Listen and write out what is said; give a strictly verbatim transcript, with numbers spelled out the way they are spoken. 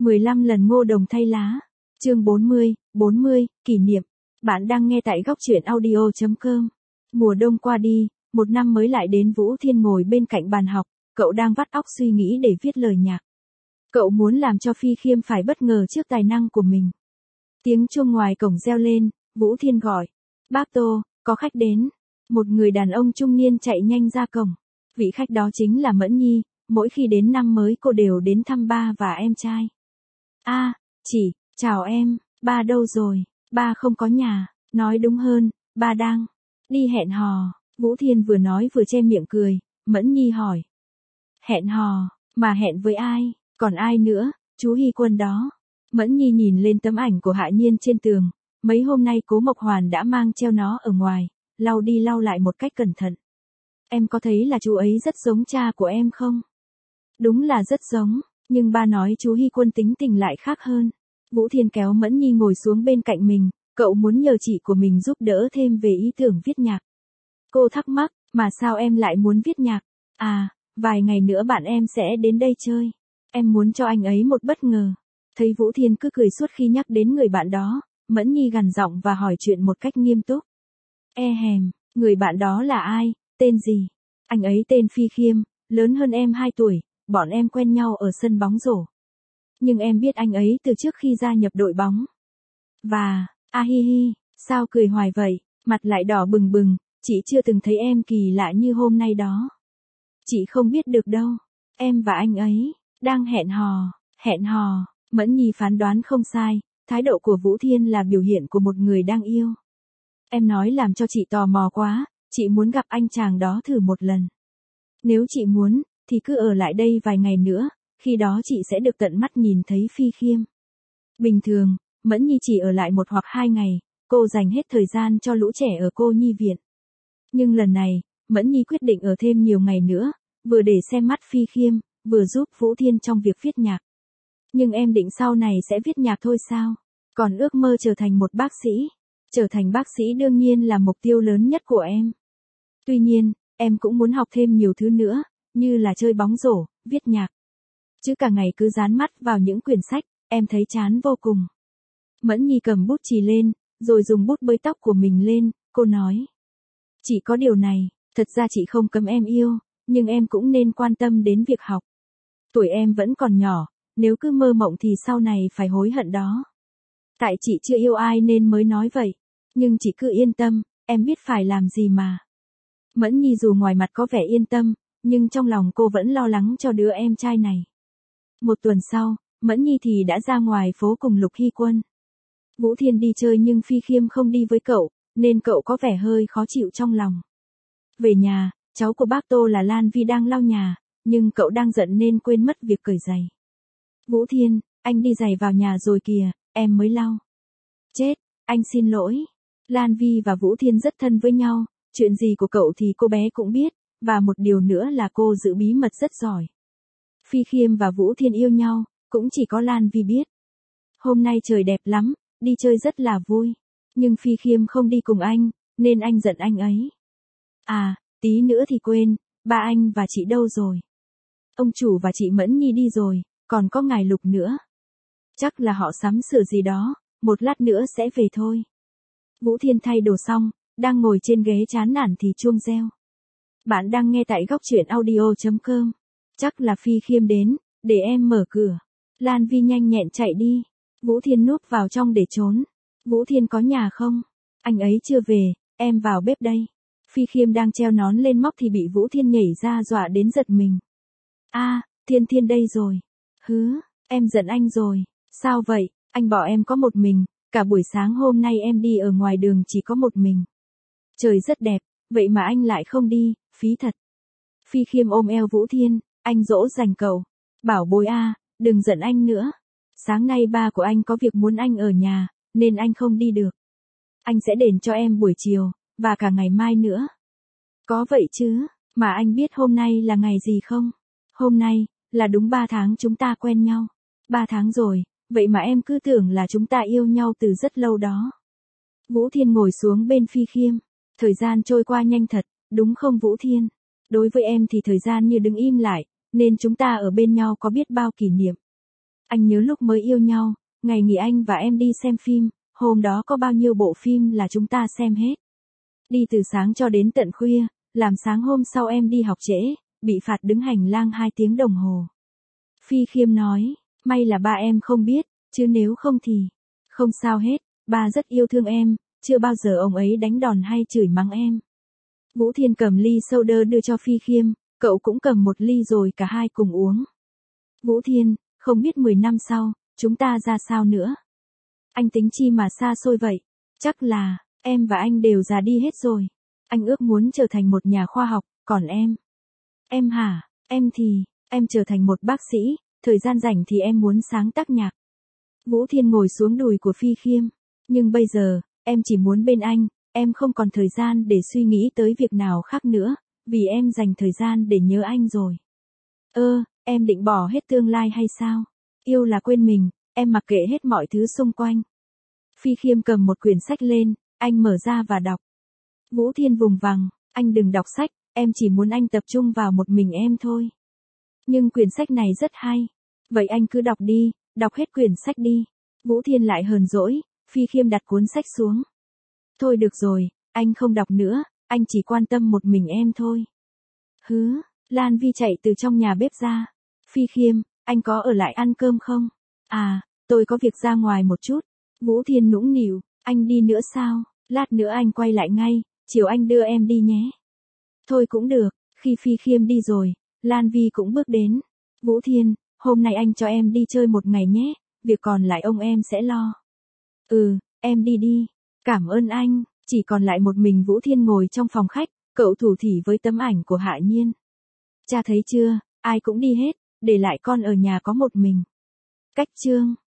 mười lăm lần ngô đồng thay lá. Chương bốn mươi, bốn mươi, kỷ niệm. Bạn đang nghe tại góc truyện audio chấm com. Mùa đông qua đi, một năm mới lại đến. Vũ Thiên ngồi bên cạnh bàn học, cậu đang vắt óc suy nghĩ để viết lời nhạc. Cậu muốn làm cho Phi Khiêm phải bất ngờ trước tài năng của mình. Tiếng chuông ngoài cổng reo lên, Vũ Thiên gọi. Bác Tô, có khách đến. Một người đàn ông trung niên chạy nhanh ra cổng. Vị khách đó chính là Mẫn Nhi, mỗi khi đến năm mới cô đều đến thăm ba và em trai. A, à, chị, chào em, ba đâu rồi? Ba không có nhà, nói đúng hơn, ba đang đi hẹn hò. Vũ Thiên vừa nói vừa che miệng cười. Mẫn Nhi hỏi. Hẹn hò, mà hẹn với ai? Còn ai nữa? Chú Hy Quân đó. Mẫn Nhi nhìn lên tấm ảnh của Hạ Nhiên trên tường. Mấy hôm nay Cố Mộc Hoàn đã mang treo nó ở ngoài, lau đi lau lại một cách cẩn thận. Em có thấy là chú ấy rất giống cha của em không? Đúng là rất giống, nhưng ba nói chú Hy Quân tính tình lại khác hơn. Vũ Thiên kéo Mẫn Nhi ngồi xuống bên cạnh mình, cậu muốn nhờ chị của mình giúp đỡ thêm về ý tưởng viết nhạc. Cô thắc mắc, mà sao em lại muốn viết nhạc? À, vài ngày nữa bạn em sẽ đến đây chơi. Em muốn cho anh ấy một bất ngờ. Thấy Vũ Thiên cứ cười suốt khi nhắc đến người bạn đó, Mẫn Nhi gằn giọng và hỏi chuyện một cách nghiêm túc. E hèm, người bạn đó là ai, tên gì? Anh ấy tên Phi Khiêm, lớn hơn em hai tuổi, bọn em quen nhau ở sân bóng rổ. Nhưng em biết anh ấy từ trước khi gia nhập đội bóng. Và, a hi hi, sao cười hoài vậy, mặt lại đỏ bừng bừng, chị chưa từng thấy em kỳ lạ như hôm nay đó. Chị không biết được đâu, em và anh ấy đang hẹn hò, hẹn hò. Mẫn Nhi phán đoán không sai, thái độ của Vũ Thiên là biểu hiện của một người đang yêu. Em nói làm cho chị tò mò quá, chị muốn gặp anh chàng đó thử một lần. Nếu chị muốn, thì cứ ở lại đây vài ngày nữa, khi đó chị sẽ được tận mắt nhìn thấy Phi Khiêm. Bình thường, Mẫn Nhi chỉ ở lại một hoặc hai ngày, cô dành hết thời gian cho lũ trẻ ở cô nhi viện. Nhưng lần này, Mẫn Nhi quyết định ở thêm nhiều ngày nữa, vừa để xem mắt Phi Khiêm, vừa giúp Vũ Thiên trong việc viết nhạc. Nhưng em định sau này sẽ viết nhạc thôi sao? Còn ước mơ trở thành một bác sĩ. Trở thành bác sĩ đương nhiên là mục tiêu lớn nhất của em. Tuy nhiên, em cũng muốn học thêm nhiều thứ nữa, như là chơi bóng rổ, viết nhạc. Chứ cả ngày cứ dán mắt vào những quyển sách, em thấy chán vô cùng. Mẫn Nhi cầm bút chì lên, rồi dùng bút bới tóc của mình lên, cô nói. Chỉ có điều này, thật ra chị không cấm em yêu, nhưng em cũng nên quan tâm đến việc học. Tuổi em vẫn còn nhỏ, nếu cứ mơ mộng thì sau này phải hối hận đó. Tại chị chưa yêu ai nên mới nói vậy, nhưng chị cứ yên tâm, em biết phải làm gì mà. Mẫn Nhi dù ngoài mặt có vẻ yên tâm, nhưng trong lòng cô vẫn lo lắng cho đứa em trai này. Một tuần sau, Mẫn Nhi thì đã ra ngoài phố cùng Lục Hy Quân. Vũ Thiên đi chơi nhưng Phi Khiêm không đi với cậu, nên cậu có vẻ hơi khó chịu trong lòng. Về nhà, cháu của bác Tô là Lan Vi đang lau nhà, nhưng cậu đang giận nên quên mất việc cởi giày. Vũ Thiên, anh đi giày vào nhà rồi kìa, em mới lau. Chết, anh xin lỗi. Lan Vi và Vũ Thiên rất thân với nhau, chuyện gì của cậu thì cô bé cũng biết, và một điều nữa là cô giữ bí mật rất giỏi. Phi Khiêm và Vũ Thiên yêu nhau, cũng chỉ có Lan Vi biết. Hôm nay trời đẹp lắm, đi chơi rất là vui. Nhưng Phi Khiêm không đi cùng anh, nên anh giận anh ấy. À, tí nữa thì quên, ba anh và chị đâu rồi? Ông chủ và chị Mẫn Nhi đi rồi, còn có ngài Lục nữa. Chắc là họ sắm sửa gì đó, một lát nữa sẽ về thôi. Vũ Thiên thay đồ xong, đang ngồi trên ghế chán nản thì chuông reo. Bạn đang nghe tại góc truyện audio chấm com. Chắc là Phi Khiêm đến, để em mở cửa. Lan Vi nhanh nhẹn chạy đi. Vũ Thiên núp vào trong để trốn. Vũ Thiên có nhà không? Anh ấy chưa về, em vào bếp đây. Phi Khiêm đang treo nón lên móc thì bị Vũ Thiên nhảy ra dọa đến giật mình. A, à, Thiên Thiên đây rồi. Hứ, em giận anh rồi. Sao vậy, anh bỏ em có một mình, cả buổi sáng hôm nay em đi ở ngoài đường chỉ có một mình. Trời rất đẹp, vậy mà anh lại không đi, phí thật. Phi Khiêm ôm eo Vũ Thiên, anh dỗ dành cậu. Bảo bối a, đừng giận anh nữa. Sáng nay ba của anh có việc muốn anh ở nhà, nên anh không đi được. Anh sẽ đền cho em buổi chiều, và cả ngày mai nữa. Có vậy chứ, mà anh biết hôm nay là ngày gì không? Hôm nay, là đúng ba tháng chúng ta quen nhau. Ba tháng rồi, vậy mà em cứ tưởng là chúng ta yêu nhau từ rất lâu đó. Vũ Thiên ngồi xuống bên Phi Khiêm. Thời gian trôi qua nhanh thật, đúng không Vũ Thiên? Đối với em thì thời gian như đứng im lại, nên chúng ta ở bên nhau có biết bao kỷ niệm. Anh nhớ lúc mới yêu nhau, ngày nghỉ anh và em đi xem phim, hôm đó có bao nhiêu bộ phim là chúng ta xem hết. Đi từ sáng cho đến tận khuya, làm sáng hôm sau em đi học trễ, bị phạt đứng hành lang hai tiếng đồng hồ. Phi Khiêm nói, may là ba em không biết, chứ nếu không thì, không sao hết, ba rất yêu thương em, chưa bao giờ ông ấy đánh đòn hay chửi mắng em. Vũ Thiên cầm ly soda đưa cho Phi Khiêm, cậu cũng cầm một ly rồi cả hai cùng uống. Vũ Thiên, không biết mười năm sau, chúng ta ra sao nữa? Anh tính chi mà xa xôi vậy? Chắc là, em và anh đều già đi hết rồi. Anh ước muốn trở thành một nhà khoa học, còn em? Em hả? Em thì, em trở thành một bác sĩ, thời gian rảnh thì em muốn sáng tác nhạc. Vũ Thiên ngồi xuống đùi của Phi Khiêm. Nhưng bây giờ, em chỉ muốn bên anh, em không còn thời gian để suy nghĩ tới việc nào khác nữa, vì em dành thời gian để nhớ anh rồi. Ơ, em định bỏ hết tương lai hay sao? Yêu là quên mình, em mặc kệ hết mọi thứ xung quanh. Phi Khiêm cầm một quyển sách lên, anh mở ra và đọc. Vũ Thiên vùng vằng, anh đừng đọc sách, em chỉ muốn anh tập trung vào một mình em thôi. Nhưng quyển sách này rất hay. Vậy anh cứ đọc đi, đọc hết quyển sách đi. Vũ Thiên lại hờn dỗi, Phi Khiêm đặt cuốn sách xuống. Thôi được rồi, anh không đọc nữa, anh chỉ quan tâm một mình em thôi. Hứ, Lan Vi chạy từ trong nhà bếp ra. Phi Khiêm, anh có ở lại ăn cơm không? À, tôi có việc ra ngoài một chút. Vũ Thiên nũng nịu, anh đi nữa sao? Lát nữa anh quay lại ngay, chiều anh đưa em đi nhé. Thôi cũng được, khi Phi Khiêm đi rồi, Lan Vi cũng bước đến. Vũ Thiên, hôm nay anh cho em đi chơi một ngày nhé, việc còn lại ông em sẽ lo. Ừ, em đi đi. Cảm ơn anh, chỉ còn lại một mình Vũ Thiên ngồi trong phòng khách, cậu thủ thỉ với tấm ảnh của Hạ Nhiên. Cha thấy chưa, ai cũng đi hết, để lại con ở nhà có một mình. Cách chương